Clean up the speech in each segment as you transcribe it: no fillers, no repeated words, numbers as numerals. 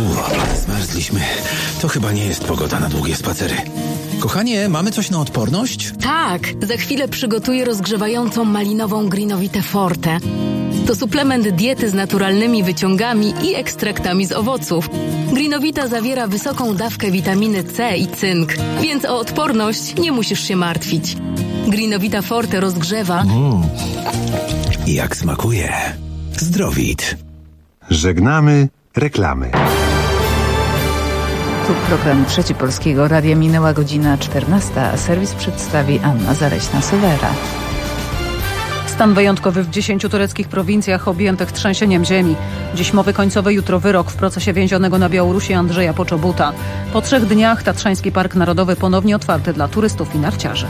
Zmarzliśmy. To chyba nie jest pogoda na długie spacery. Kochanie, mamy coś na odporność? Tak, za chwilę przygotuję rozgrzewającą malinową Greenowitę Forte. To suplement diety z naturalnymi wyciągami i ekstraktami z owoców. Greenowita zawiera wysoką dawkę witaminy C i cynk, więc o odporność nie musisz się martwić. Greenowita Forte rozgrzewa. Jak smakuje. Zdrowit. Żegnamy reklamy. Tu program Trzeci Polskiego Radia. Minęła godzina 14, a serwis przedstawi Anna Zaleśna-Sowera. Stan wyjątkowy w 10 tureckich prowincjach objętych trzęsieniem ziemi. Dziś mowy końcowe, jutro wyrok w procesie więzionego na Białorusi Andrzeja Poczobuta. Po 3 dniach Tatrzański Park Narodowy ponownie otwarty dla turystów i narciarzy.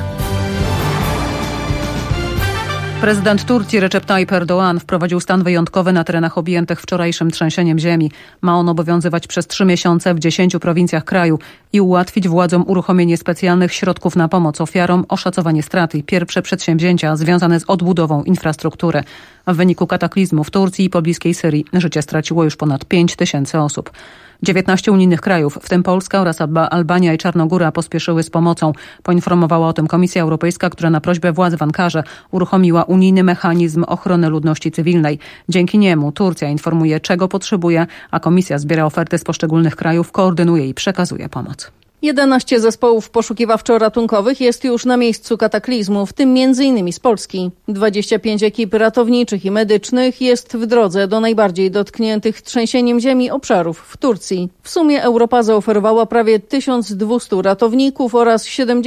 Prezydent Turcji Recep Tayyip Erdoğan wprowadził stan wyjątkowy na terenach objętych wczorajszym trzęsieniem ziemi. Ma on obowiązywać przez 3 miesiące w 10 prowincjach kraju i ułatwić władzom uruchomienie specjalnych środków na pomoc ofiarom, oszacowanie strat i pierwsze przedsięwzięcia związane z odbudową infrastruktury. W wyniku kataklizmu w Turcji i pobliskiej Syrii życie straciło już ponad 5 000 osób. 19 unijnych krajów, w tym Polska oraz Albania i Czarnogóra, pospieszyły z pomocą. Poinformowała o tym Komisja Europejska, która na prośbę władz w Ankarze uruchomiła unijny mechanizm ochrony ludności cywilnej. Dzięki niemu Turcja informuje, czego potrzebuje, a Komisja zbiera oferty z poszczególnych krajów, koordynuje i przekazuje pomoc. 11 zespołów poszukiwawczo-ratunkowych jest już na miejscu kataklizmu, w tym m.in. z Polski. 25 ekip ratowniczych i medycznych jest w drodze do najbardziej dotkniętych trzęsieniem ziemi obszarów w Turcji. W sumie Europa zaoferowała prawie 1200 ratowników oraz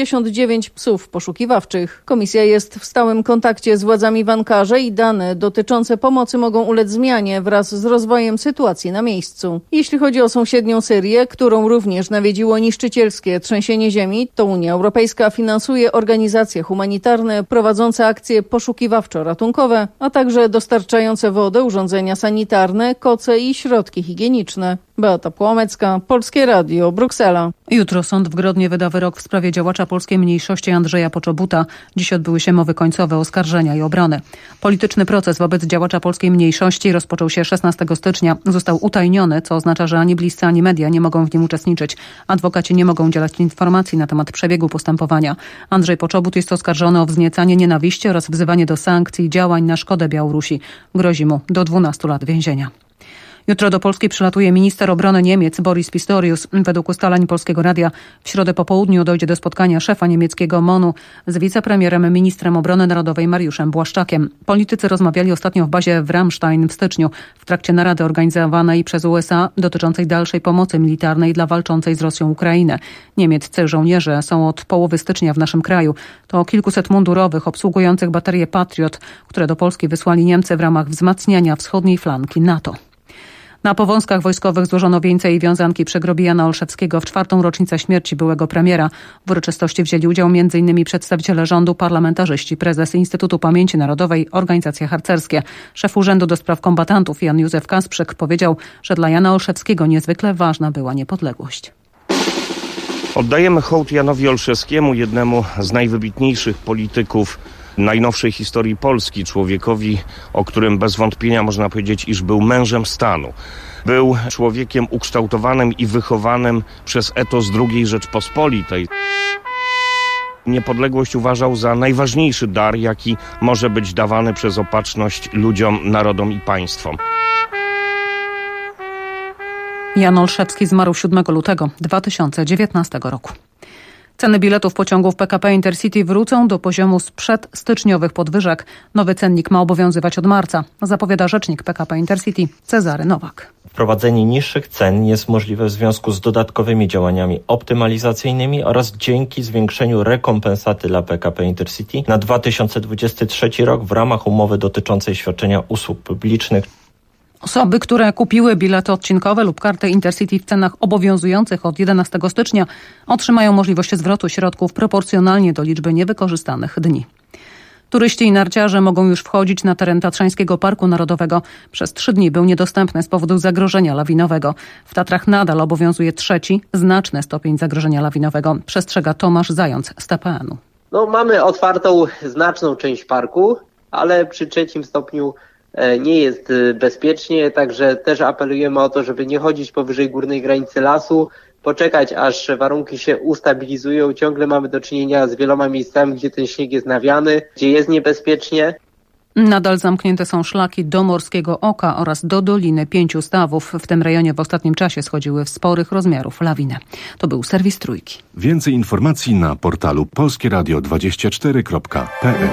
79 psów poszukiwawczych. Komisja jest w stałym kontakcie z władzami w Ankarze i dane dotyczące pomocy mogą ulec zmianie wraz z rozwojem sytuacji na miejscu. Jeśli chodzi o sąsiednią Syrię, którą również nawiedziło niszczycielskie trzęsienie ziemi, to Unia Europejska finansuje organizacje humanitarne prowadzące akcje poszukiwawczo-ratunkowe, a także dostarczające wodę, urządzenia sanitarne, koce i środki higieniczne. Beata Płomecka, Polskie Radio, Bruksela. Jutro sąd w Grodnie wyda wyrok w sprawie działacza polskiej mniejszości Andrzeja Poczobuta. Dziś odbyły się mowy końcowe oskarżenia i obrony. Polityczny proces wobec działacza polskiej mniejszości rozpoczął się 16 stycznia. Został utajniony, co oznacza, że ani bliscy, ani media nie mogą w nim uczestniczyć. Adwokaci nie mogą udzielać informacji na temat przebiegu postępowania. Andrzej Poczobut jest oskarżony o wzniecanie nienawiści oraz wzywanie do sankcji i działań na szkodę Białorusi. Grozi mu do 12 lat więzienia. Jutro do Polski przylatuje minister obrony Niemiec Boris Pistorius. Według ustaleń Polskiego Radia w środę po południu dojdzie do spotkania szefa niemieckiego MON-u z wicepremierem, ministrem obrony narodowej Mariuszem Błaszczakiem. Politycy rozmawiali ostatnio w bazie w Ramstein w styczniu w trakcie narady organizowanej przez USA dotyczącej dalszej pomocy militarnej dla walczącej z Rosją Ukrainy. Niemieccy żołnierze są od połowy stycznia w naszym kraju. To kilkuset mundurowych obsługujących baterie Patriot, które do Polski wysłali Niemcy w ramach wzmacniania wschodniej flanki NATO. Na Powązkach Wojskowych złożono wieńce i wiązanki przy grobie Jana Olszewskiego w 4. rocznicę śmierci byłego premiera. W uroczystości wzięli udział m.in. przedstawiciele rządu, parlamentarzyści, prezes Instytutu Pamięci Narodowej, organizacje harcerskie. Szef Urzędu do Spraw Kombatantów Jan Józef Kasprzyk powiedział, że dla Jana Olszewskiego niezwykle ważna była niepodległość. Oddajemy hołd Janowi Olszewskiemu, jednemu z najwybitniejszych polityków najnowszej historii Polski, człowiekowi, o którym bez wątpienia można powiedzieć, iż był mężem stanu. Był człowiekiem ukształtowanym i wychowanym przez etos II Rzeczpospolitej. Niepodległość uważał za najważniejszy dar, jaki może być dawany przez opatrzność ludziom, narodom i państwom. Jan Olszewski zmarł 7 lutego 2019 roku. Ceny biletów pociągów PKP Intercity wrócą do poziomu sprzed styczniowych podwyżek. Nowy cennik ma obowiązywać od marca, zapowiada rzecznik PKP Intercity Cezary Nowak. Wprowadzenie niższych cen jest możliwe w związku z dodatkowymi działaniami optymalizacyjnymi oraz dzięki zwiększeniu rekompensaty dla PKP Intercity na 2023 rok w ramach umowy dotyczącej świadczenia usług publicznych. Osoby, które kupiły bilety odcinkowe lub kartę Intercity w cenach obowiązujących od 11 stycznia otrzymają możliwość zwrotu środków proporcjonalnie do liczby niewykorzystanych dni. Turyści i narciarze mogą już wchodzić na teren Tatrzańskiego Parku Narodowego. Przez 3 dni był niedostępny z powodu zagrożenia lawinowego. W Tatrach nadal obowiązuje 3. znaczny stopień zagrożenia lawinowego. Przestrzega Tomasz Zając z TPN-u. Mamy otwartą znaczną część parku, ale przy 3. stopniu nie jest bezpiecznie, także też apelujemy o to, żeby nie chodzić powyżej górnej granicy lasu, poczekać aż warunki się ustabilizują. Ciągle mamy do czynienia z wieloma miejscami, gdzie ten śnieg jest nawiany, gdzie jest niebezpiecznie. Nadal zamknięte są szlaki do Morskiego Oka oraz do Doliny 5 Stawów. W tym rejonie w ostatnim czasie schodziły w sporych rozmiarów lawiny. To był serwis Trójki. Więcej informacji na portalu polskieradio24.pl.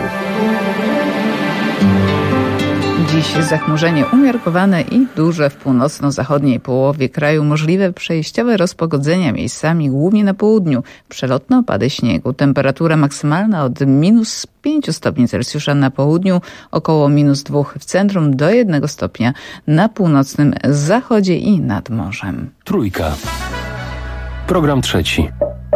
Dziś zachmurzenie umiarkowane i duże w północno-zachodniej połowie kraju. Możliwe przejściowe rozpogodzenia miejscami, głównie na południu. Przelotne opady śniegu. Temperatura maksymalna od -5 stopni Celsjusza na południu, około -2 w centrum, do 1 stopnia na północnym zachodzie i nad morzem. Trójka. Program trzeci.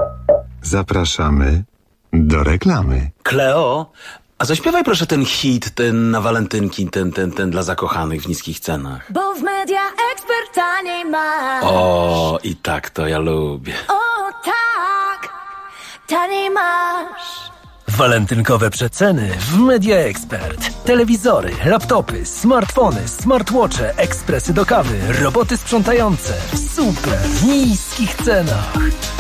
Zapraszamy do reklamy. Kleo, a zaśpiewaj proszę ten hit, ten na walentynki, ten dla zakochanych w niskich cenach. Bo w Media Expert taniej masz. O, i tak to ja lubię. O tak, taniej masz. Walentynkowe przeceny w Media Expert. Telewizory, laptopy, smartfony, smartwatche, ekspresy do kawy, roboty sprzątające w super niskich cenach.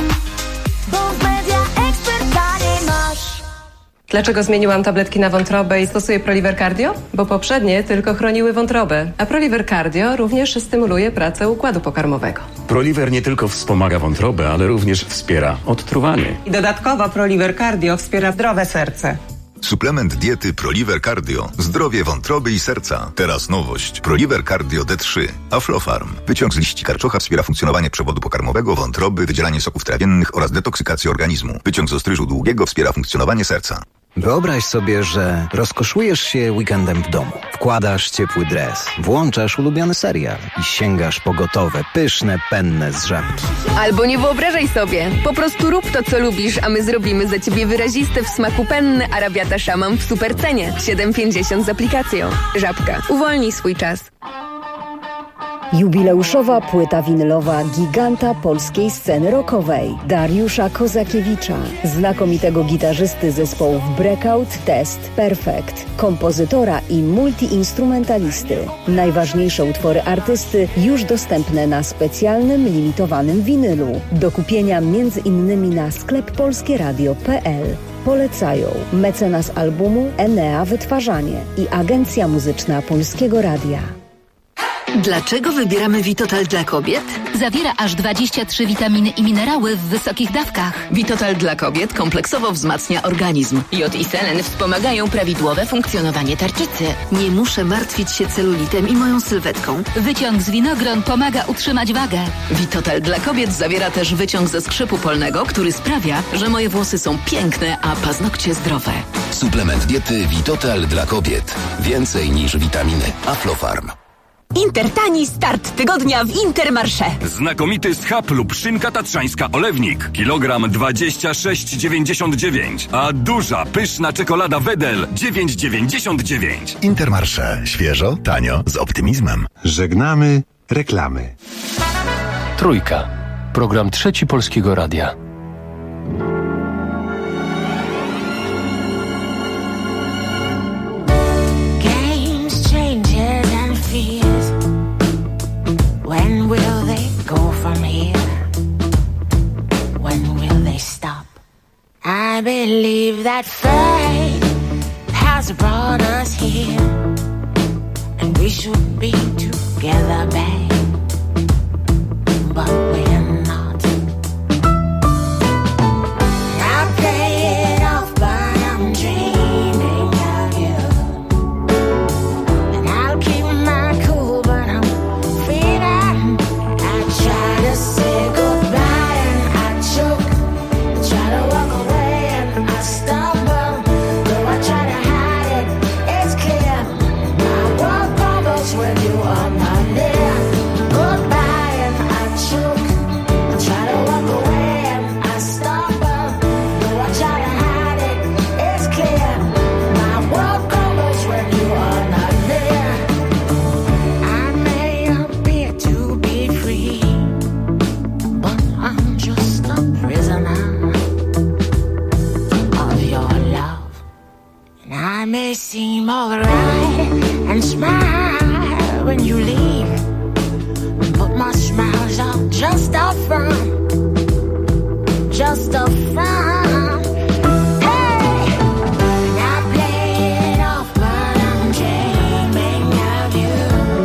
Bo w Media Expert taniej masz. Dlaczego zmieniłam tabletki na wątrobę i stosuję Proliver Cardio? Bo poprzednie tylko chroniły wątrobę, a Proliver Cardio również stymuluje pracę układu pokarmowego. Proliver nie tylko wspomaga wątrobę, ale również wspiera odtruwanie. I dodatkowo Proliver Cardio wspiera zdrowe serce. Suplement diety Proliver Cardio. Zdrowie wątroby i serca. Teraz nowość. Proliver Cardio D3. Aflofarm. Wyciąg z liści karczocha wspiera funkcjonowanie przewodu pokarmowego, wątroby, wydzielanie soków trawiennych oraz detoksykację organizmu. Wyciąg z ostryżu długiego wspiera funkcjonowanie serca. Wyobraź sobie, że rozkoszujesz się weekendem w domu. Wkładasz ciepły dres, włączasz ulubiony serial i sięgasz po gotowe, pyszne, penne z Żabki. Albo nie wyobrażaj sobie. Po prostu rób to, co lubisz, a my zrobimy za ciebie wyraziste w smaku penne Arabiata Szamam w supercenie. 7,50 z aplikacją. Żabka. Uwolnij swój czas. Jubileuszowa płyta winylowa giganta polskiej sceny rockowej Dariusza Kozakiewicza, znakomitego gitarzysty zespołów Breakout, Test, Perfect, kompozytora i multiinstrumentalisty. Najważniejsze utwory artysty już dostępne na specjalnym, limitowanym winylu. Do kupienia m.in. na sklep polskieradio.pl. Polecają mecenas albumu Enea Wytwarzanie i Agencja Muzyczna Polskiego Radia. Dlaczego wybieramy Vitotal dla kobiet? Zawiera aż 23 witaminy i minerały w wysokich dawkach. Vitotal dla kobiet kompleksowo wzmacnia organizm. Jod i selen wspomagają prawidłowe funkcjonowanie tarczycy. Nie muszę martwić się celulitem i moją sylwetką. Wyciąg z winogron pomaga utrzymać wagę. Vitotal dla kobiet zawiera też wyciąg ze skrzypu polnego, który sprawia, że moje włosy są piękne, a paznokcie zdrowe. Suplement diety Vitotal dla kobiet. Więcej niż witaminy. Aflofarm. Intertani start tygodnia w Intermarché. Znakomity schab lub szynka tatrzańska Olewnik. Kilogram 26,99. A duża, pyszna czekolada Wedel 9,99. Intermarché. Świeżo, tanio, z optymizmem. Żegnamy reklamy. Trójka. Program trzeci Polskiego Radia. When will they go from here? When will they stop? I believe that fate has brought us here, and we should be together, babe, but we're not. I play it off, but I'm dreaming of you, and I'll keep my cool, but I'm try to say goodbye and I choke. I try to walk away and I stumble. Though I try to hide it, it's clear. My world crumbles when you are not near. just a front, just a front. Hey, and I play it off, but I'm dreaming of you.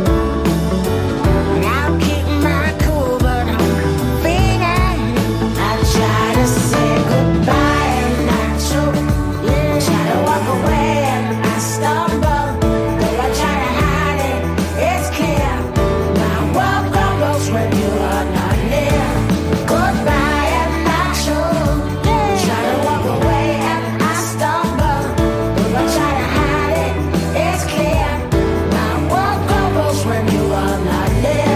And I'll keep my cool, but I'm feeling. I try to say goodbye and I choke. Try to walk away and I stumble. Though I try to hide it, it's clear. My world crumbles when you are not near. Goodbye and I choke. Try to walk away and I stumble. Though I try to hide it, it's clear. My world crumbles when you are not near.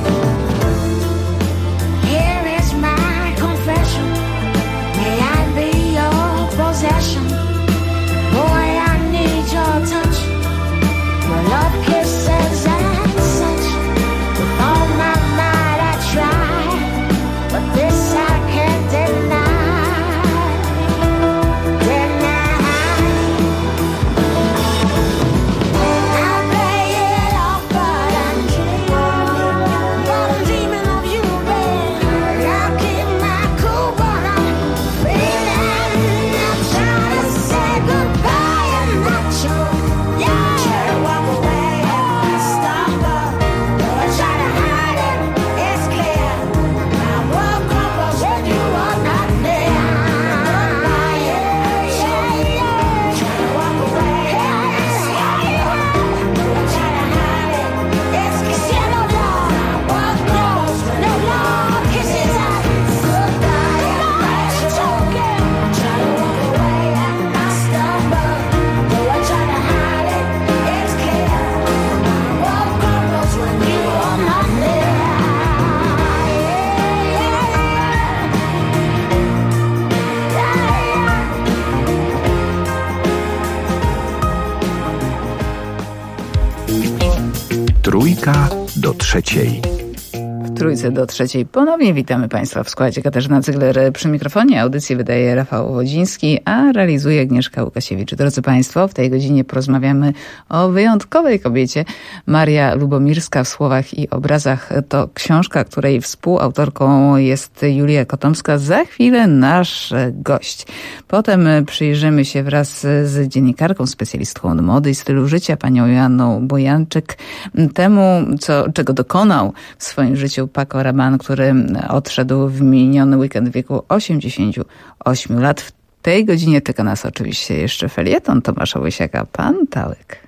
Here is my confession. May I be your possession? Boy, I need your touch. Your love kisses and such. With all my might I try, but this I can't deny. I play it off, but I'm dreaming of you, babe. I'll keep my cool, but I'm feeling. I'm trying to say goodbye and I choke. Try to walk away and I stumble. Though I try to hide it, it's clear. My world crumbles when you are not near. Goodbye and try to walk away and I stumble. Though I try to hide it, it's clear. No love, my world crumbles when no love kisses us. Goodbye and I choke. Try to walk away and I stumble. Though I try to hide it, it's clear. My world crumbles when you are not near. Trójka do trzeciej. W Trójce do trzeciej ponownie witamy Państwa w składzie. Katarzyna Cygler przy mikrofonie. Audycję wydaje Rafał Wodziński, a realizuje Agnieszka Łukasiewicz. Drodzy Państwo, w tej godzinie porozmawiamy o wyjątkowej kobiecie. Maria Lubomirska w słowach i obrazach to książka, której współautorką jest Julia Kotomska. Za chwilę nasz gość. Potem przyjrzymy się wraz z dziennikarką, specjalistką od mody i stylu życia, panią Joanną Bojanczyk, temu, czego dokonał w swoim życiu Paco Rabanne, który odszedł w miniony weekend w wieku 88 lat. W tej godzinie czeka nas oczywiście jeszcze felieton Tomasza Łysiaka, Pan Tałek.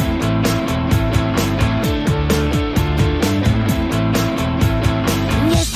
Nie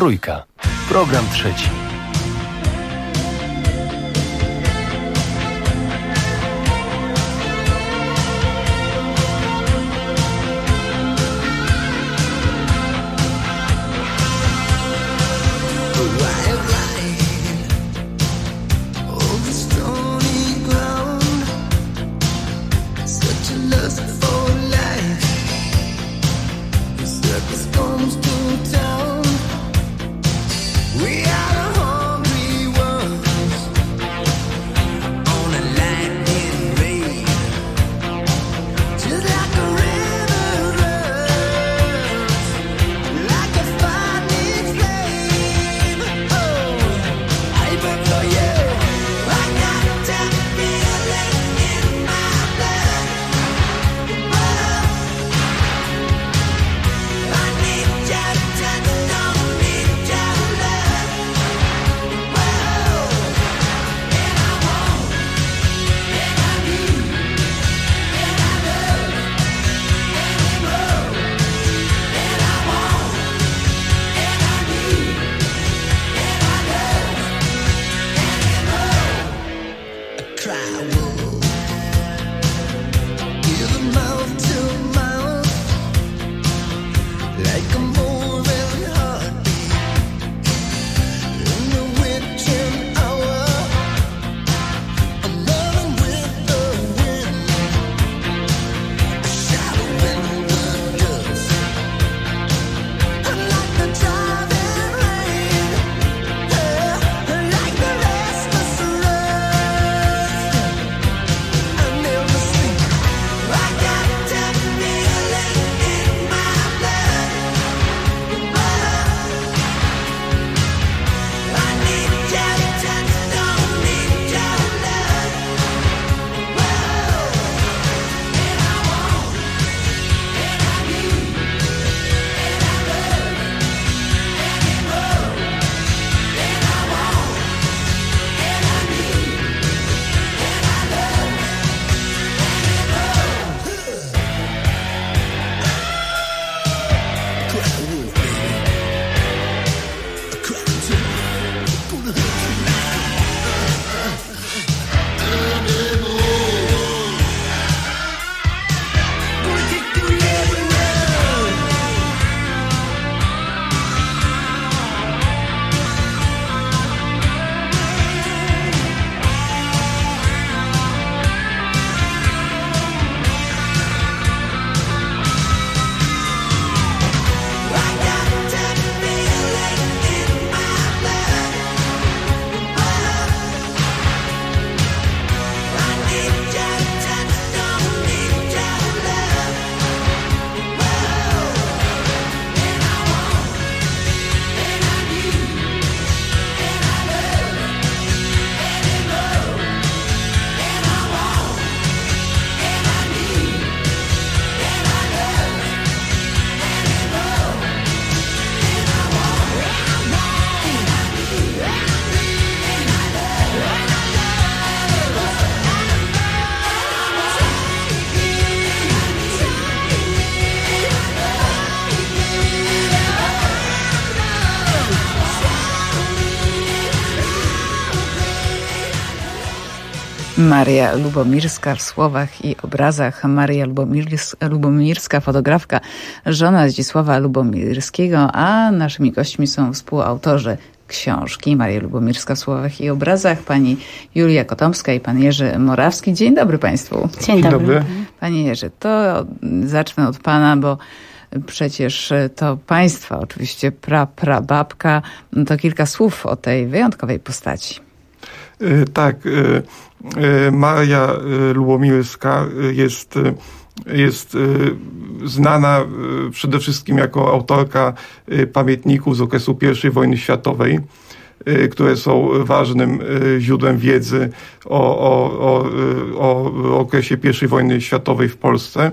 Trójka. Program trzeci. Maria Lubomirska w słowach i obrazach. Maria Lubomirska, fotografka, żona Zdzisława Lubomirskiego, a naszymi gośćmi są współautorzy książki Maria Lubomirska w słowach i obrazach, pani Julia Kotomska i pan Jerzy Morawski. Dzień dobry państwu. Dzień dobry. Panie Jerzy, to zacznę od pana, bo przecież to państwa, oczywiście prababka, to kilka słów o tej wyjątkowej postaci. Tak, Maria Lubomirska jest znana przede wszystkim jako autorka pamiętników z okresu I wojny światowej, które są ważnym źródłem wiedzy o okresie I wojny światowej w Polsce.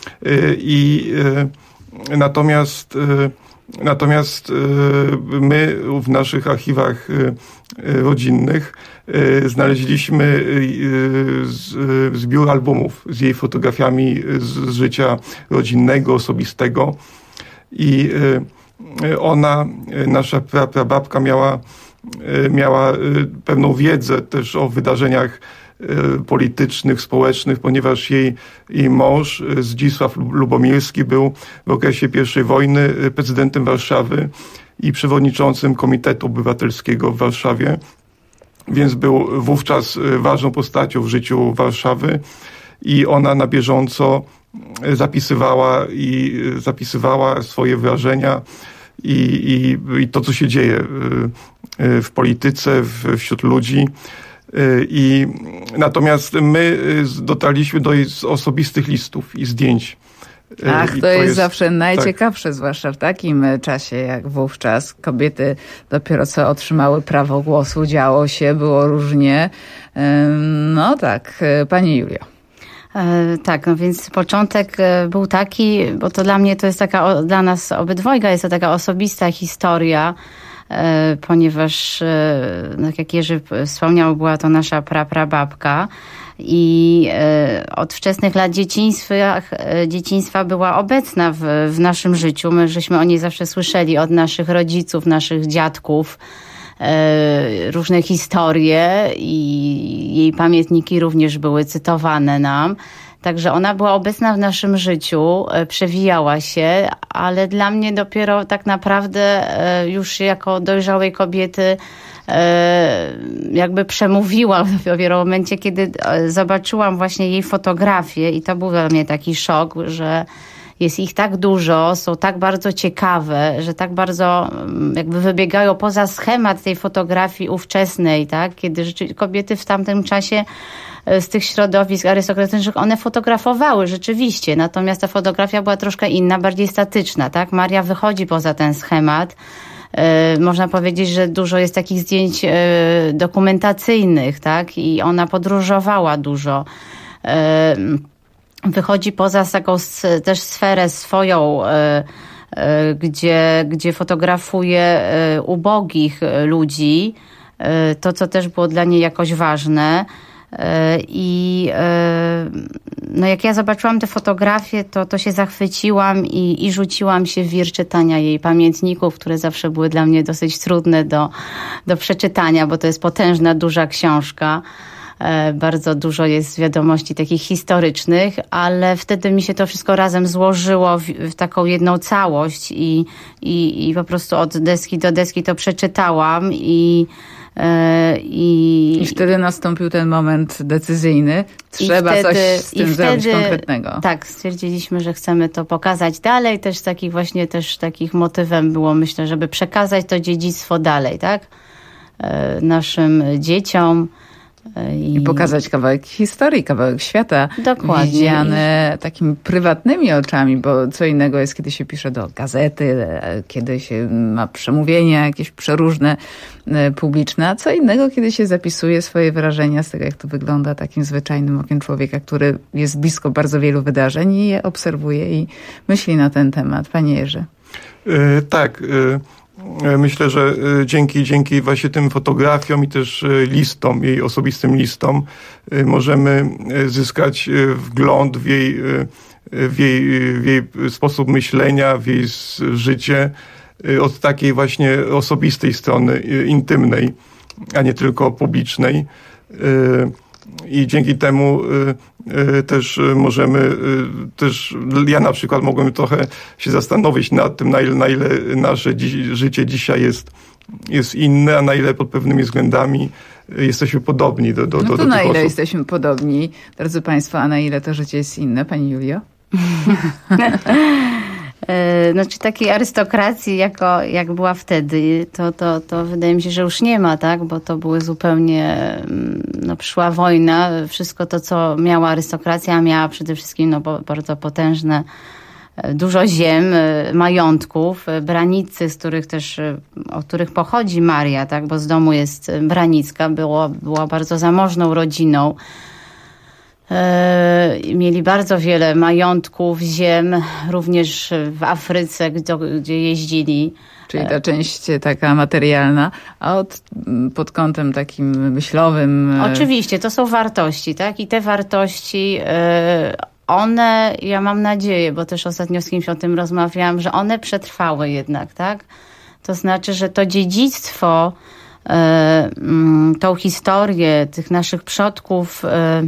Natomiast my w naszych archiwach rodzinnych znaleźliśmy zbiór albumów z jej fotografiami z życia rodzinnego, osobistego i ona, nasza prababka miała pewną wiedzę też o wydarzeniach politycznych, społecznych, ponieważ jej mąż Zdzisław Lubomirski był w okresie I wojny prezydentem Warszawy i przewodniczącym Komitetu Obywatelskiego w Warszawie, więc był wówczas ważną postacią w życiu Warszawy i ona na bieżąco zapisywała swoje wrażenia i to, co się dzieje w polityce, wśród ludzi. Natomiast my dotarliśmy do jej osobistych listów i zdjęć. To jest zawsze najciekawsze, tak. Zwłaszcza w takim czasie jak wówczas. Kobiety dopiero co otrzymały prawo głosu, działo się, było różnie. No tak, pani Julio. Tak, no więc początek był taki, bo to dla mnie to jest taka, dla nas obydwojga jest to taka osobista historia, ponieważ, tak jak Jerzy wspomniał, była to nasza prababka i od wczesnych lat dzieciństwa była obecna w naszym życiu. My żeśmy o niej zawsze słyszeli od naszych rodziców, naszych dziadków, różne historie i jej pamiętniki również były cytowane nam. Także ona była obecna w naszym życiu, przewijała się, ale dla mnie dopiero tak naprawdę już jako dojrzałej kobiety jakby przemówiła dopiero w momencie, kiedy zobaczyłam właśnie jej fotografię i to był dla mnie taki szok, że jest ich tak dużo, są tak bardzo ciekawe, że tak bardzo jakby wybiegają poza schemat tej fotografii ówczesnej, tak? Kiedy kobiety w tamtym czasie z tych środowisk arystokratycznych, one fotografowały rzeczywiście, natomiast ta fotografia była troszkę inna, bardziej statyczna, tak? Maria wychodzi poza ten schemat. Można powiedzieć, że dużo jest takich zdjęć dokumentacyjnych, tak? I ona podróżowała dużo. Wychodzi poza taką też sferę swoją, gdzie fotografuje ubogich ludzi. To, co też było dla niej jakoś ważne. I no jak ja zobaczyłam te fotografie, to się zachwyciłam i rzuciłam się w wir czytania jej pamiętników, które zawsze były dla mnie dosyć trudne do przeczytania, bo to jest potężna, duża książka. Bardzo dużo jest wiadomości takich historycznych, ale wtedy mi się to wszystko razem złożyło w taką jedną całość i po prostu od deski do deski to przeczytałam i wtedy nastąpił ten moment decyzyjny. Trzeba coś z tym zrobić konkretnego. Tak, stwierdziliśmy, że chcemy to pokazać dalej. Też takich motywem było, myślę, żeby przekazać to dziedzictwo dalej, tak? Naszym dzieciom. I pokazać kawałek historii, kawałek świata. Dokładnie. Widziany takimi prywatnymi oczami, bo co innego jest, kiedy się pisze do gazety, kiedy się ma przemówienia jakieś przeróżne, publiczne, a co innego, kiedy się zapisuje swoje wrażenia z tego, jak to wygląda takim zwyczajnym okiem człowieka, który jest blisko bardzo wielu wydarzeń i je obserwuje i myśli na ten temat. Panie Jerzy. Tak. Myślę, że dzięki właśnie tym fotografiom i też listom, jej osobistym listom, możemy zyskać wgląd w jej sposób myślenia, w jej życie od takiej właśnie osobistej strony, intymnej, a nie tylko publicznej. I dzięki temu też możemy, ja na przykład mogłem trochę się zastanowić nad tym, na ile nasze życie dzisiaj jest inne, a na ile pod pewnymi względami jesteśmy podobni do no to tych na ile osób. jesteśmy podobni, drodzy Państwo, a na ile to życie jest inne? Pani Julio? Znaczy takiej arystokracji, jak była wtedy, to wydaje mi się, że już nie ma, tak? Bo to były zupełnie, przyszła wojna, wszystko to, co miała arystokracja, miała przede wszystkim bardzo potężne, dużo ziem, majątków, Branicy, od których pochodzi Maria, tak? Bo z domu jest Branicka, była bardzo zamożną rodziną. Mieli bardzo wiele majątków, ziem, również w Afryce, gdzie jeździli. Czyli ta część taka materialna, a pod kątem takim myślowym... Oczywiście, to są wartości, tak? I te wartości one, ja mam nadzieję, bo też ostatnio z kimś o tym rozmawiałam, że one przetrwały jednak, tak? To znaczy, że to dziedzictwo, tą historię tych naszych przodków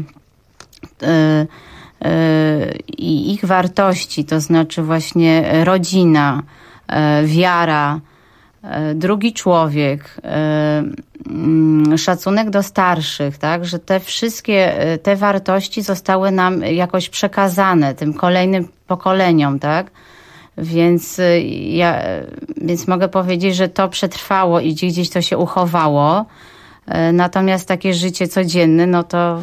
i ich wartości, to znaczy właśnie rodzina, wiara, drugi człowiek, szacunek do starszych, tak, że te wszystkie te wartości zostały nam jakoś przekazane tym kolejnym pokoleniom, tak. Więc więc mogę powiedzieć, że to przetrwało i gdzieś to się uchowało. Natomiast takie życie codzienne, no to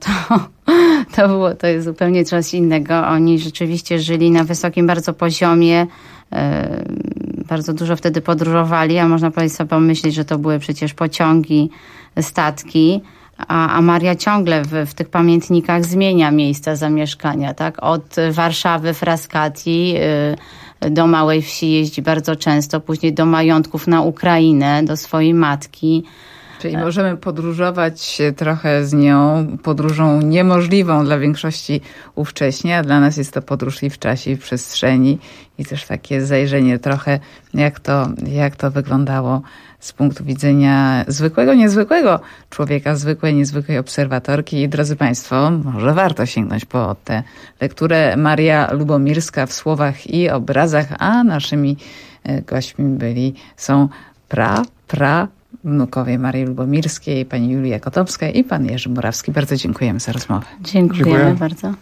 jest zupełnie coś innego. Oni rzeczywiście żyli na wysokim bardzo poziomie, bardzo dużo wtedy podróżowali, a można powiedzieć sobie pomyśleć, że to były przecież pociągi, statki, a Maria ciągle w tych pamiętnikach zmienia miejsca zamieszkania, tak? Od Warszawy, Frascati do Małej Wsi jeździ bardzo często, później do majątków na Ukrainę, do swojej matki. Czyli możemy podróżować trochę z nią podróżą niemożliwą dla większości ówcześnie, a dla nas jest to podróż i w czasie, i w przestrzeni i też takie zajrzenie trochę, jak to wyglądało z punktu widzenia zwykłego, niezwykłego człowieka, zwykłej, niezwykłej obserwatorki. I drodzy Państwo, może warto sięgnąć po tę lekturę. Maria Lubomirska w słowach i obrazach, a naszymi gośćmi są wnukowie Marii Lubomirskiej, pani Julia Kotowska i pan Jerzy Morawski. Bardzo dziękujemy za rozmowę. Dziękujemy bardzo.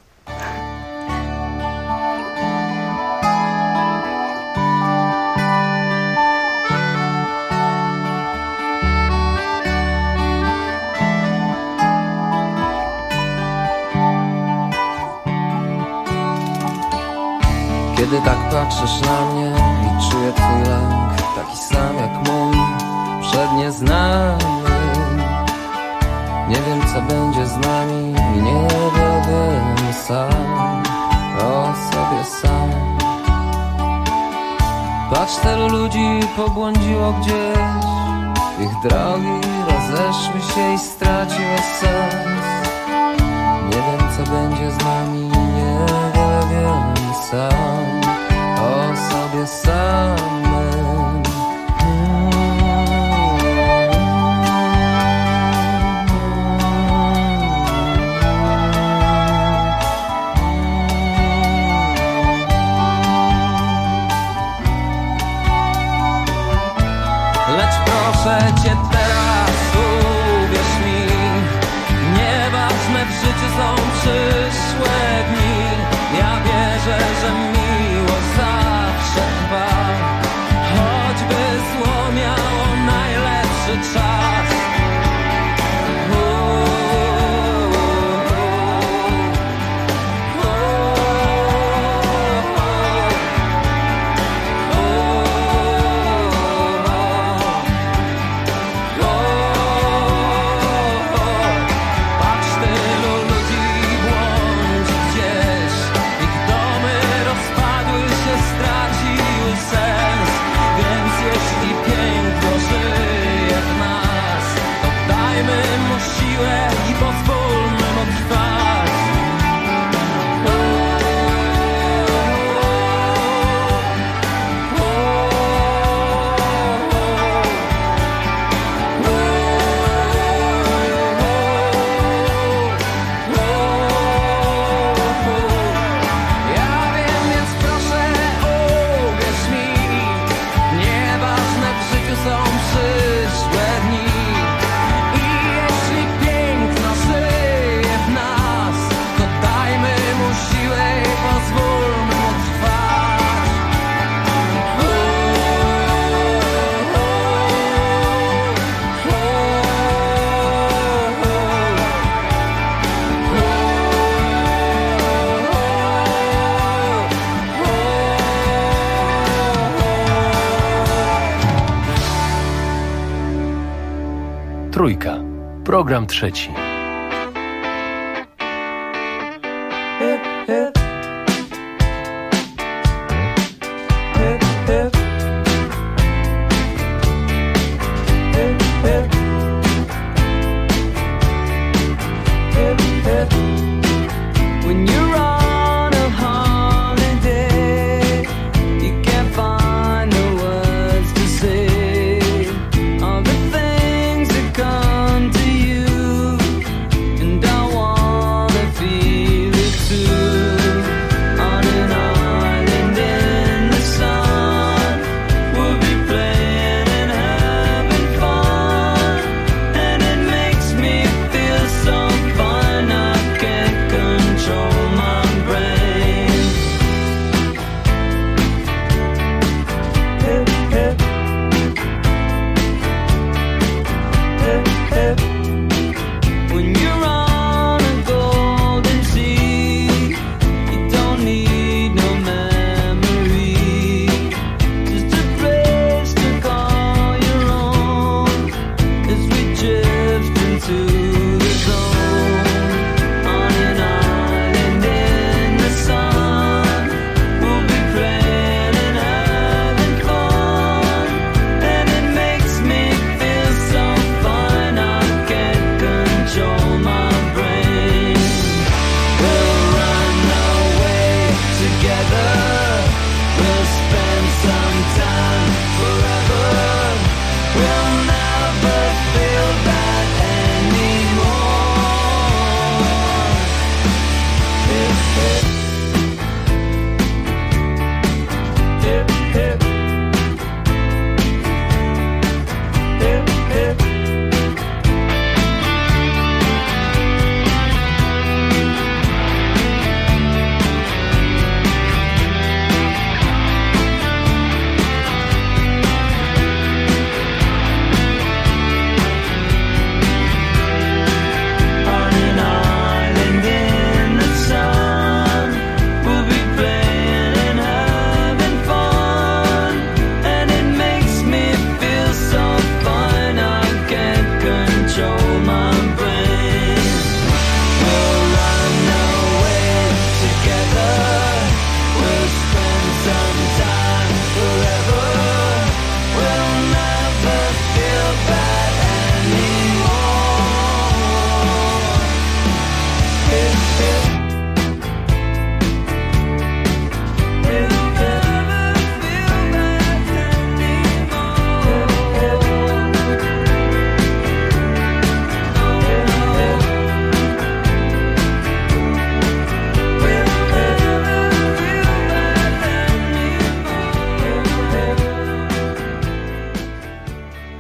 Kiedy tak patrzysz na mnie i czuję twój lęk, taki sam jak mój, przed nieznanym. Nie wiem, co będzie z nami i nie wiem sam, o sobie sam. Patrz, tylu ludzi pobłądziło gdzieś, ich drogi rozeszły się i straciły sens. Nie wiem, co będzie z nami, nie wiem sam, o sobie samym. Lecz proszę cię teraz, uwierz mi, nieważne w życiu są przyszłe dni. Ja wierzę, że miłość zawsze trwa, choćby zło miało najlepszy czas. Trójka. Program trzeci. When you're on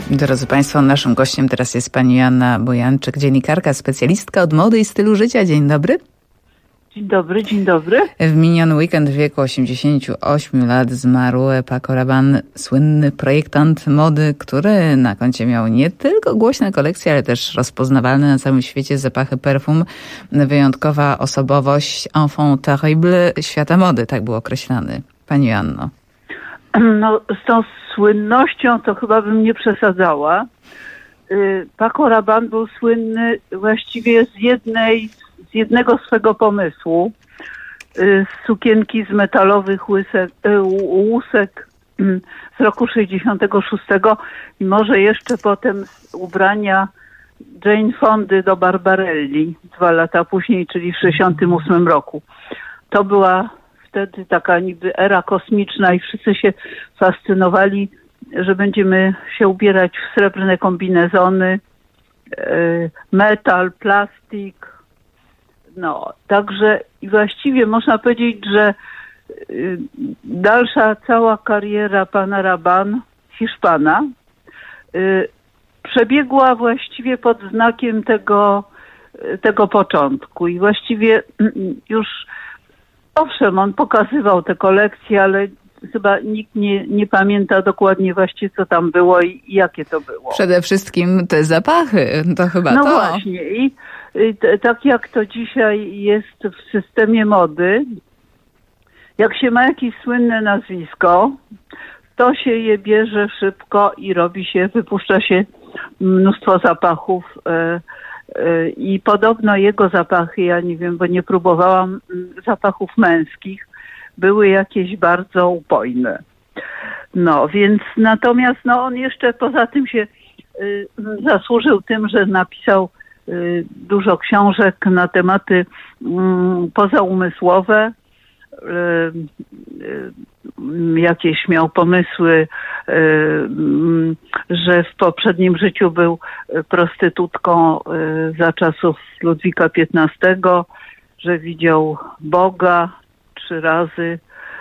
Drodzy Państwo, naszym gościem teraz jest pani Joanna Bojanczyk, dziennikarka, specjalistka od mody i stylu życia. Dzień dobry. Dzień dobry, dzień dobry. W miniony weekend w wieku 88 lat zmarł Paco Rabanne, słynny projektant mody, który na koncie miał nie tylko głośne kolekcje, ale też rozpoznawalne na całym świecie zapachy perfum. Wyjątkowa osobowość enfant terrible świata mody, tak był określany. Pani Joanno. No, z tą słynnością to chyba bym nie przesadzała. Paco Rabanne był słynny właściwie z jednego swego pomysłu. Z sukienki z metalowych łusek z roku 66 i może jeszcze potem z ubrania Jane Fondy do Barbarelli 2 lata później, czyli w 68 roku. To była wtedy taka niby era kosmiczna i wszyscy się fascynowali, że będziemy się ubierać w srebrne kombinezony, metal, plastik. No, także i właściwie można powiedzieć, że dalsza cała kariera pana Rabanne, Hiszpana, przebiegła właściwie pod znakiem tego początku i właściwie już owszem, on pokazywał te kolekcje, ale chyba nikt nie pamięta dokładnie właściwie, co tam było i jakie to było. Przede wszystkim te zapachy, to chyba no to. No właśnie i tak jak to dzisiaj jest w systemie mody, jak się ma jakieś słynne nazwisko, to się je bierze szybko i wypuszcza się mnóstwo zapachów. I podobno jego zapachy, ja nie wiem, bo nie próbowałam zapachów męskich, były jakieś bardzo upojne. No, więc natomiast on jeszcze poza tym się zasłużył tym, że napisał dużo książek na tematy pozaumysłowe, jakieś miał pomysły, że w poprzednim życiu był prostytutką za czasów Ludwika XV, że widział Boga 3 razy,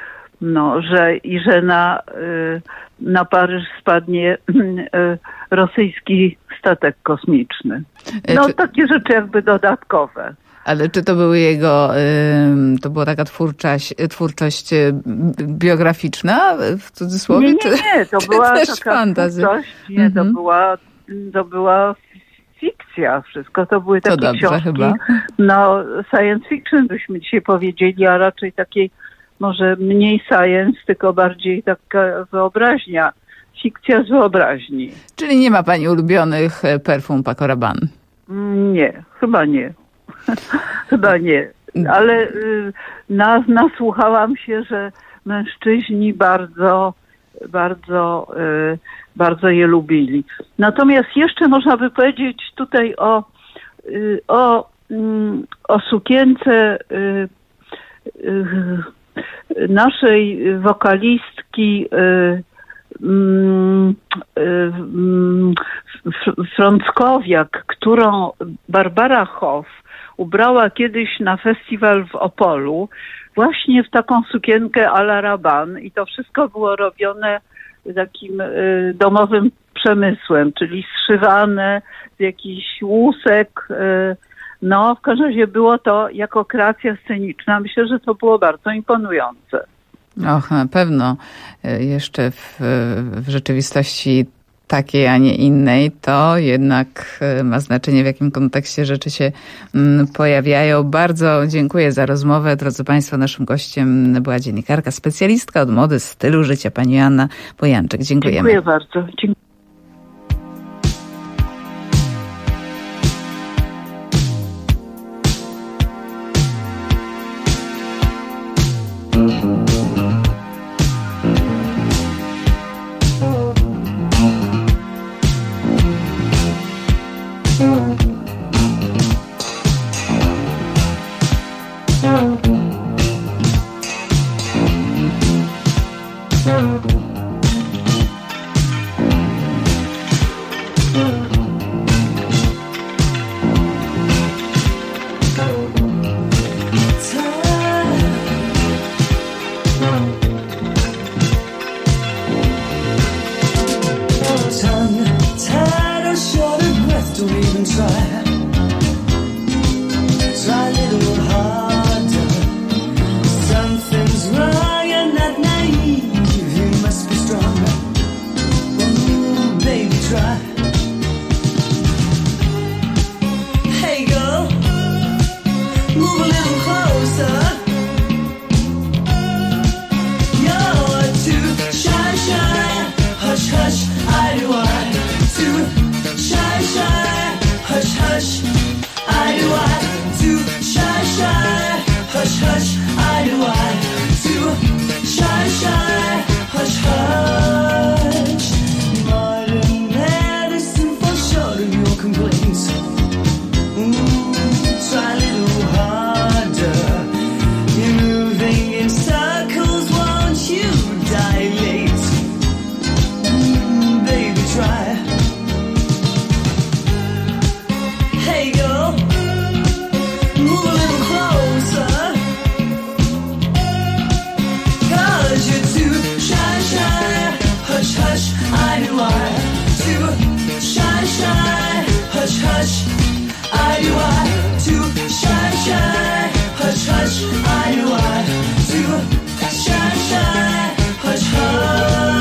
że na Paryż spadnie rosyjski statek kosmiczny. Takie rzeczy jakby dodatkowe. Ale czy to były to była taka twórczość biograficzna w cudzysłowie? Nie, to była też taka fantazja. twórczość, nie, to była fikcja, wszystko to były takie dobrze, książki. chyba. Science fiction byśmy dzisiaj powiedzieli, a raczej takiej może mniej science, tylko bardziej taka wyobraźnia. Fikcja z wyobraźni. Czyli nie ma pani ulubionych perfum Paco Rabanne? Nie, chyba nie. Chyba nie. Ale nasłuchałam się, że mężczyźni bardzo je lubili. Natomiast jeszcze można by powiedzieć tutaj o sukience naszej wokalistki Frąckowiak, którą Barbara Hoff ubrała kiedyś na festiwal w Opolu, właśnie w taką sukienkę à la Rabanne i to wszystko było robione takim domowym przemysłem, czyli zszywane z jakichś łusek. W każdym razie było to jako kreacja sceniczna. Myślę, że to było bardzo imponujące. Och, na pewno. Jeszcze w rzeczywistości takiej, a nie innej, to jednak ma znaczenie, w jakim kontekście rzeczy się pojawiają. Bardzo dziękuję za rozmowę. Drodzy Państwo, naszym gościem była dziennikarka, specjalistka od mody, stylu życia, pani Joanna Bojanczyk. Dziękujemy. Dziękuję bardzo. Dziękuję. hush, I do I to shine, shine. Hush, hush, I do I to shine, shine. Hush, hush.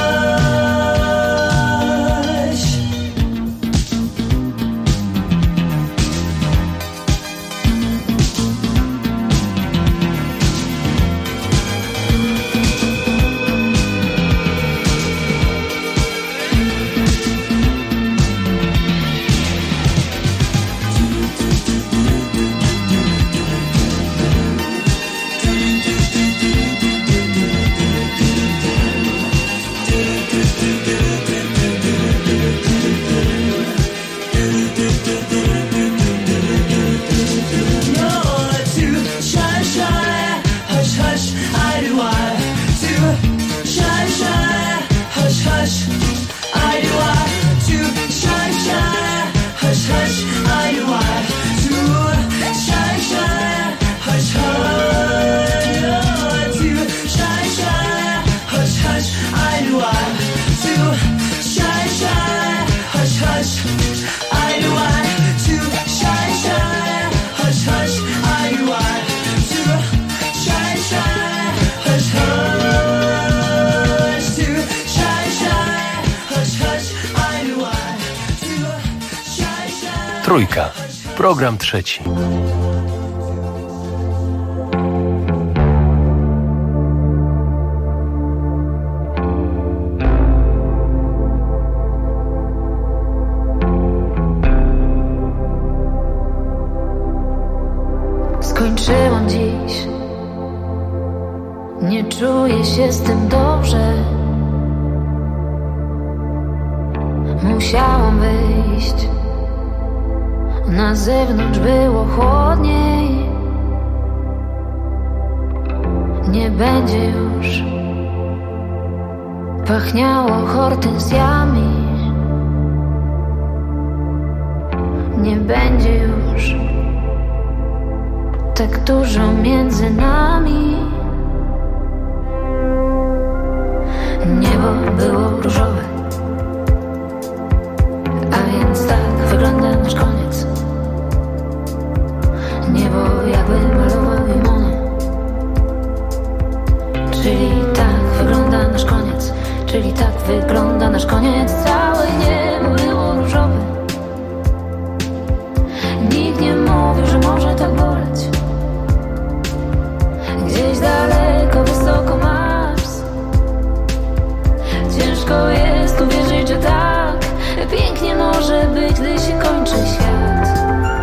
Trójka. Program trzeci. Skończyłam dziś. Nie czuję się z tym dobrze. Musiałam wyjść. Na zewnątrz było chłodniej. Nie będzie już pachniało hortensjami. Nie będzie już tak dużo między nami. Niebo było różowe, a więc tak wygląda nasz koniec. Niebo jakby malował Monet. Czyli tak wygląda nasz koniec. Czyli tak wygląda nasz koniec. Całe niebo było różowe. Nikt nie mówił, że może tak boleć. Gdzieś daleko, wysoko Mars. Ciężko jest uwierzyć, że tak pięknie może być, gdy się kończy świat.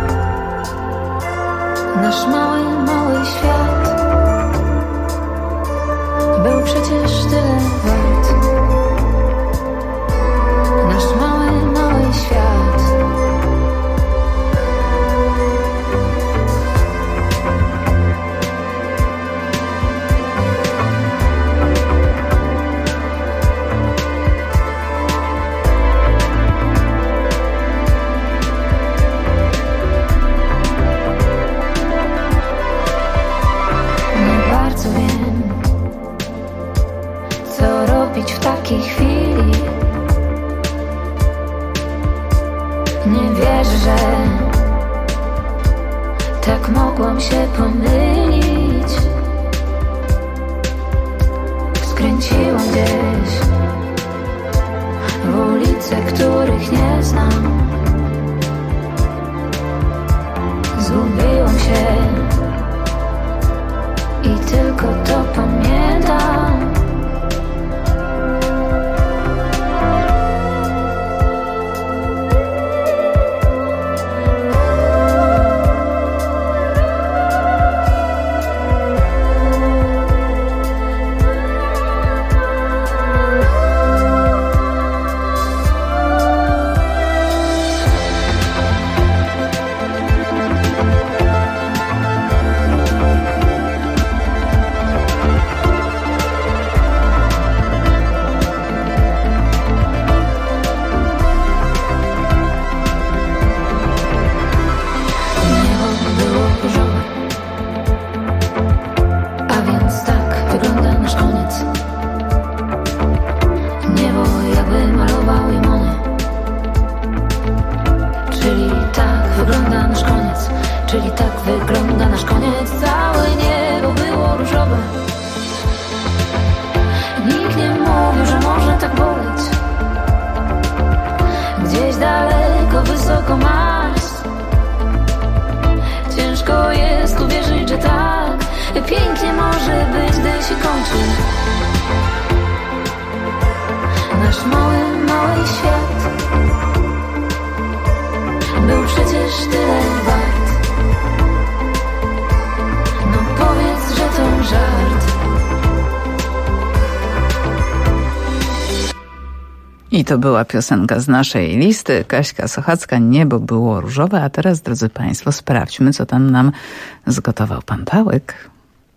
Nasz mały, mały świat był przecież tyle wart. Nasz mały, mały świat. W takiej chwili nie wierzę, że tak mogłam się pomylić. Skręciłam gdzieś w ulice, których nie znam. Zgubiłam się i tylko to pamiętam. tylko maść. Ciężko jest uwierzyć, że tak pięknie może być, gdy się kończy nasz mały świat. Był przecież tyle wart. No powiedz, że to żart. I to była piosenka z naszej listy. Kaśka Sochacka, Niebo było różowe. A teraz, drodzy Państwo, sprawdźmy, co tam nam zgotował pan Pałyk.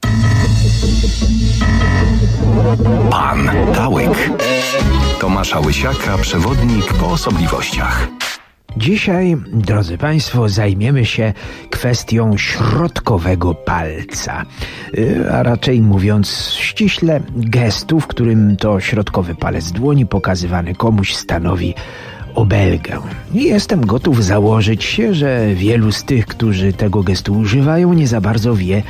Pan Pałyk. Tomasza Łysiaka, przewodnik po osobliwościach. Dzisiaj, drodzy Państwo, zajmiemy się kwestią środkowego palca, a raczej mówiąc ściśle gestu, w którym to środkowy palec dłoni pokazywany komuś stanowi obelgę. I jestem gotów założyć się, że wielu z tych, którzy tego gestu używają, nie za bardzo wie,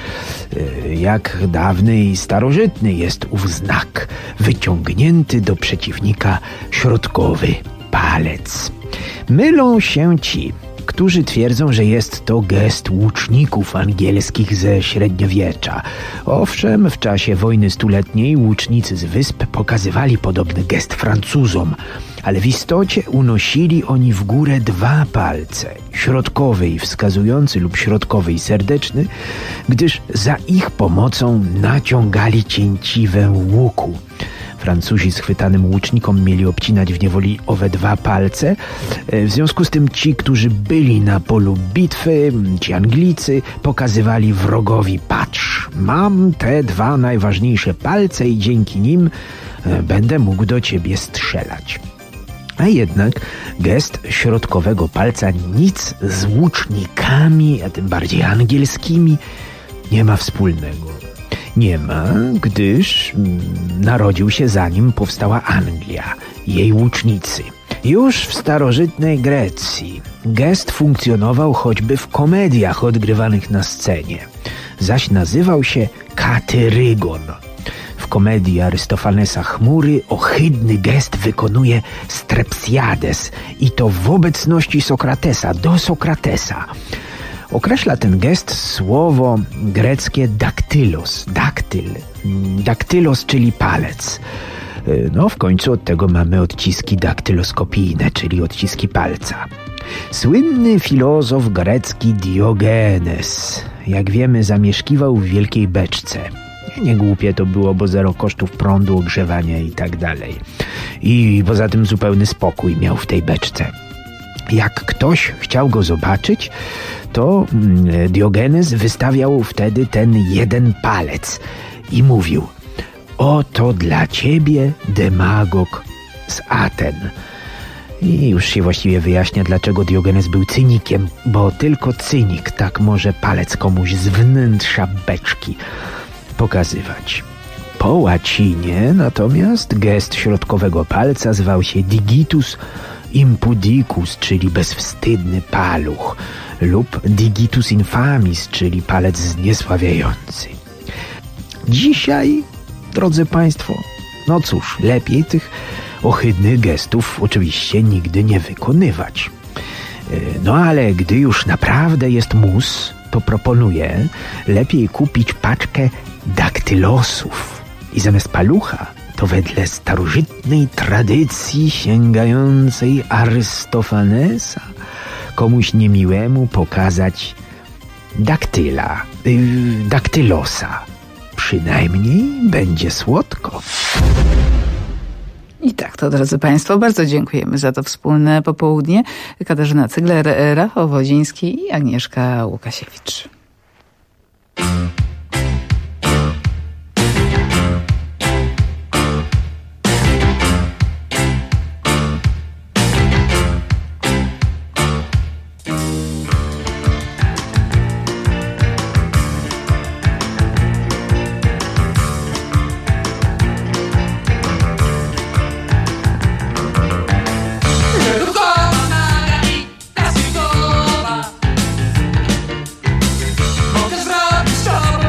jak dawny i starożytny jest ów znak, wyciągnięty do przeciwnika środkowy palec. Mylą się ci, którzy twierdzą, że jest to gest łuczników angielskich ze średniowiecza. Owszem, w czasie wojny stuletniej łucznicy z wysp pokazywali podobny gest Francuzom, ale w istocie unosili oni w górę dwa palce, środkowy i wskazujący lub środkowy i serdeczny, gdyż za ich pomocą naciągali cięciwę łuku. Francuzi schwytanym łucznikom mieli obcinać w niewoli owe dwa palce. W związku z tym ci, którzy byli na polu bitwy, ci Anglicy, pokazywali wrogowi: patrz, mam te dwa najważniejsze palce i dzięki nim będę mógł do ciebie strzelać. A jednak gest środkowego palca nic z łucznikami, a tym bardziej angielskimi, nie ma wspólnego. Nie ma, gdyż narodził się zanim powstała Anglia, jej łucznicy. Już w starożytnej Grecji gest funkcjonował choćby w komediach odgrywanych na scenie, zaś nazywał się katyrygon. W komedii Arystofanesa Chmury ohydny gest wykonuje Strepsiades i to w obecności Sokratesa, do Sokratesa. Określa ten gest słowo greckie daktylos, daktylos, czyli palec. No w końcu od tego mamy odciski daktyloskopijne, czyli odciski palca. Słynny filozof grecki Diogenes, jak wiemy, zamieszkiwał w wielkiej beczce. Nie głupie to było, bo zero kosztów prądu, ogrzewania i tak dalej. I poza tym zupełny spokój miał w tej beczce. Jak ktoś chciał go zobaczyć, to Diogenes wystawiał wtedy ten jeden palec i mówił: oto dla ciebie demagog z Aten. I już się właściwie wyjaśnia, dlaczego Diogenes był cynikiem, bo tylko cynik tak może palec komuś z wnętrza beczki pokazywać. Po łacinie natomiast gest środkowego palca zwał się digitus impudicus, czyli bezwstydny paluch, lub digitus infamis, czyli palec zniesławiający. Dzisiaj, drodzy Państwo, no cóż, lepiej tych ohydnych gestów oczywiście nigdy nie wykonywać. No ale gdy już naprawdę jest mus, to proponuję lepiej kupić paczkę daktylosów i zamiast palucha to wedle starożytnej tradycji sięgającej Arystofanesa komuś niemiłemu pokazać daktylosa. Przynajmniej będzie słodko. I tak to, drodzy Państwo, bardzo dziękujemy za to wspólne popołudnie. Katarzyna Cygler, Rafał Wodziński i Agnieszka Łukasiewicz. Mogę zrobić to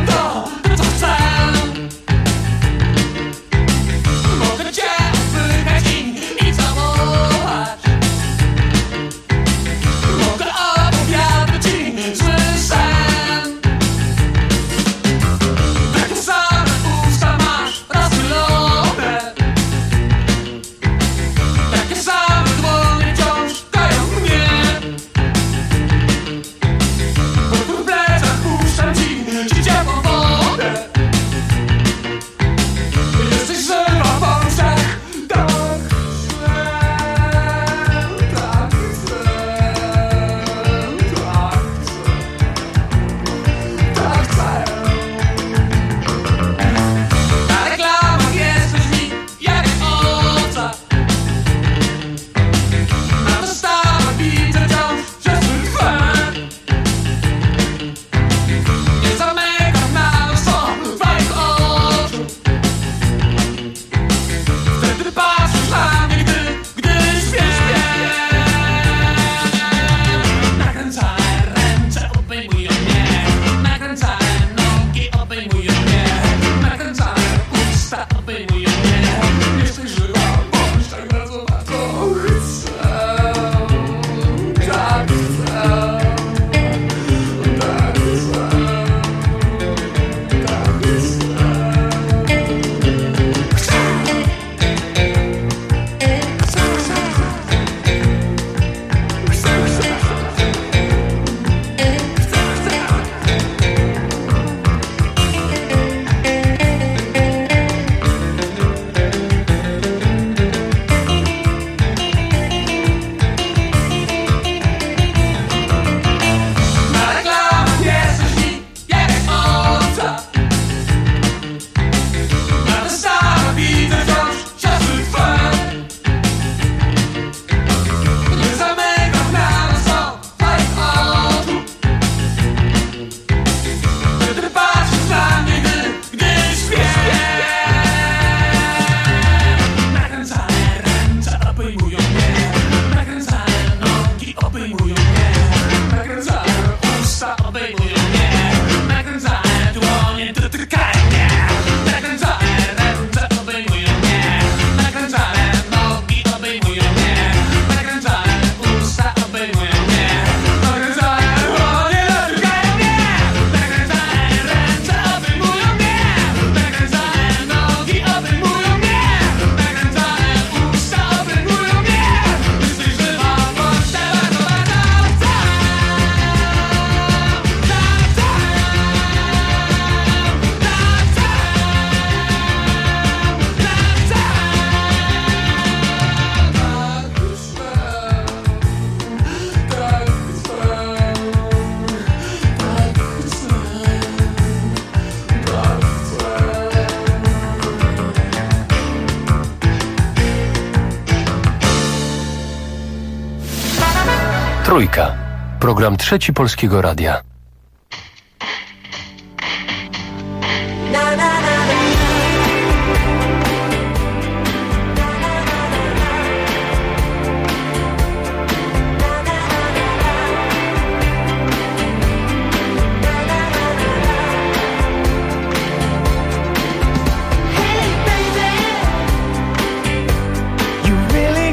Trójka. Program Trzeci Polskiego Radia.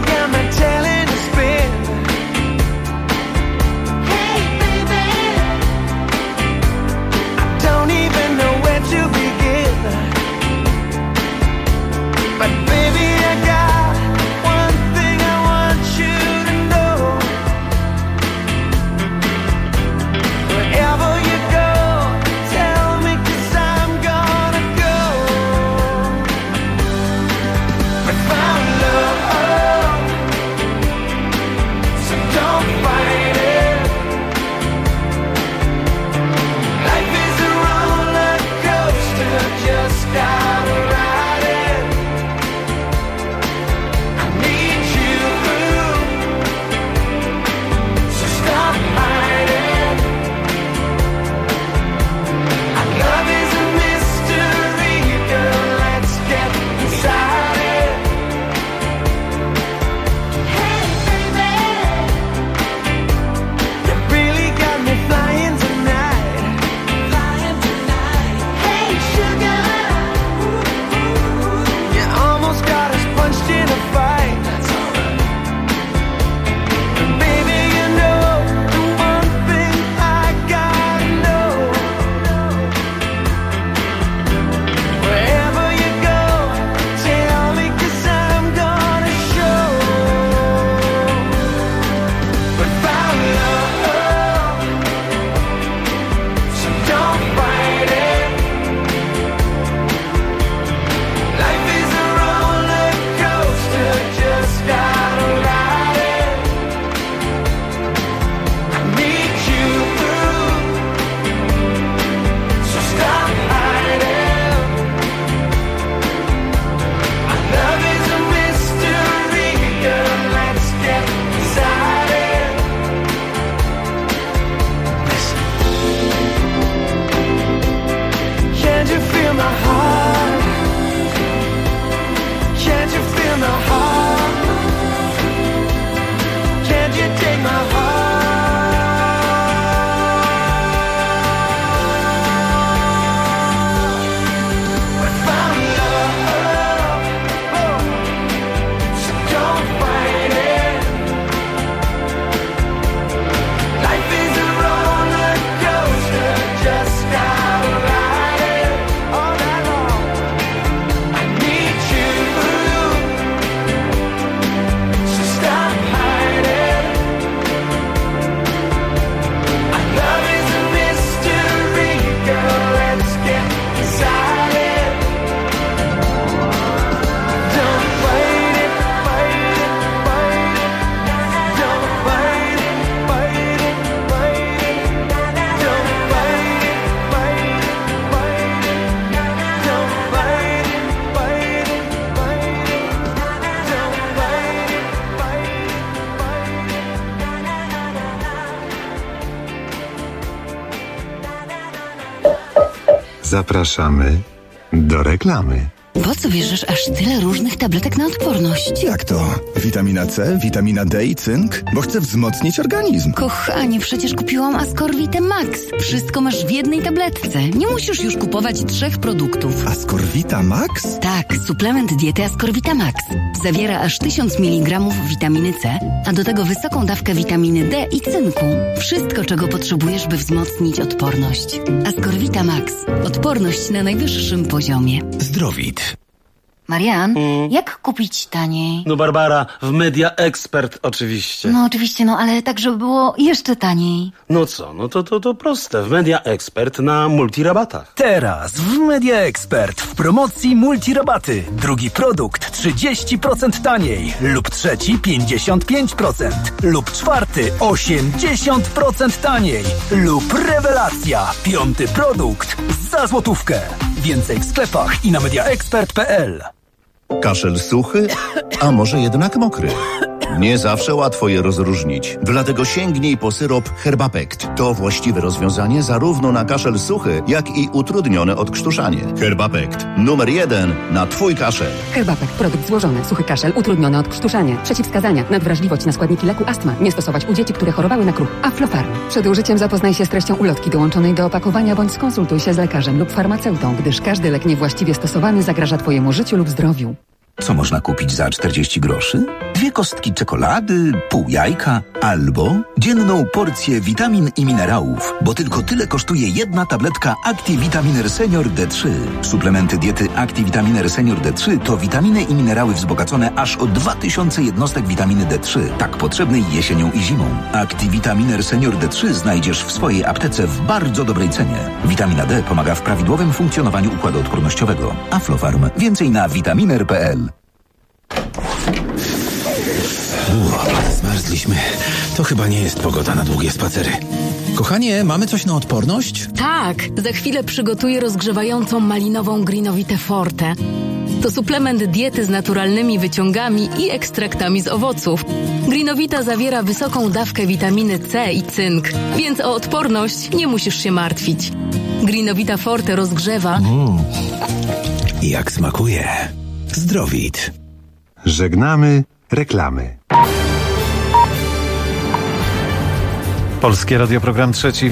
Hey baby, Zapraszamy do reklamy. Po co bierzesz aż tyle różnych tabletek na odporność? Jak to? Witamina C, witamina D i cynk? Bo chcę wzmocnić organizm. Kochanie, przecież kupiłam Ascorvitę Max. Wszystko masz w jednej tabletce. Nie musisz już kupować 3 produktów. Ascorvita Max? Tak, suplement diety Ascorvita Max. Zawiera aż 1000 mg witaminy C, a do tego wysoką dawkę witaminy D i cynku. Wszystko, czego potrzebujesz, by wzmocnić odporność. Ascorvita Max. Odporność na najwyższym poziomie. Zdrowit. Marian, jak kupić taniej? No Barbara, w Media Expert oczywiście. No oczywiście, ale tak, żeby było jeszcze taniej. No co, no to proste. W Media Expert na multirabatach. Teraz w Media Expert w promocji multirabaty. Drugi produkt 30% taniej lub trzeci 55% lub czwarty 80% taniej lub rewelacja. 5. produkt za złotówkę. Więcej w sklepach i na mediaexpert.pl. Kaszel suchy, a może jednak mokry? Nie zawsze łatwo je rozróżnić. Dlatego sięgnij po syrop Herbapekt. To właściwe rozwiązanie zarówno na kaszel suchy, jak i utrudnione odkrztuszanie. Herbapekt. Numer 1 na twój kaszel. Herbapekt. Produkt złożony. Suchy kaszel. Utrudnione odkrztuszanie. Przeciwwskazania. Nadwrażliwość na składniki leku astma. Nie stosować u dzieci, które chorowały na kruch. Aflofarm. Przed użyciem zapoznaj się z treścią ulotki dołączonej do opakowania bądź skonsultuj się z lekarzem lub farmaceutą, gdyż każdy lek niewłaściwie stosowany zagraża twojemu życiu lub zdrowiu. Co można kupić za 40 groszy? 2 kostki czekolady, pół jajka albo dzienną porcję witamin i minerałów, bo tylko tyle kosztuje jedna tabletka ActiVitaminer Senior D3. Suplementy diety ActiVitaminer Senior D3 to witaminy i minerały wzbogacone aż o 2000 jednostek witaminy D3, tak potrzebnej jesienią i zimą. ActiVitaminer Senior D3 znajdziesz w swojej aptece w bardzo dobrej cenie. Witamina D pomaga w prawidłowym funkcjonowaniu układu odpornościowego. Aflofarm. Więcej na vitaminer.pl. Zmarzliśmy. To chyba nie jest pogoda na długie spacery. Kochanie, mamy coś na odporność? Tak, za chwilę przygotuję rozgrzewającą malinową Greenowitę Forte. To suplement diety z naturalnymi wyciągami i ekstraktami z owoców. Greenowita zawiera wysoką dawkę witaminy C i cynk, więc o odporność nie musisz się martwić. Greenowita Forte rozgrzewa. Jak smakuje. Zdrowit. Żegnamy reklamy. Polskie Radio, program trzeci.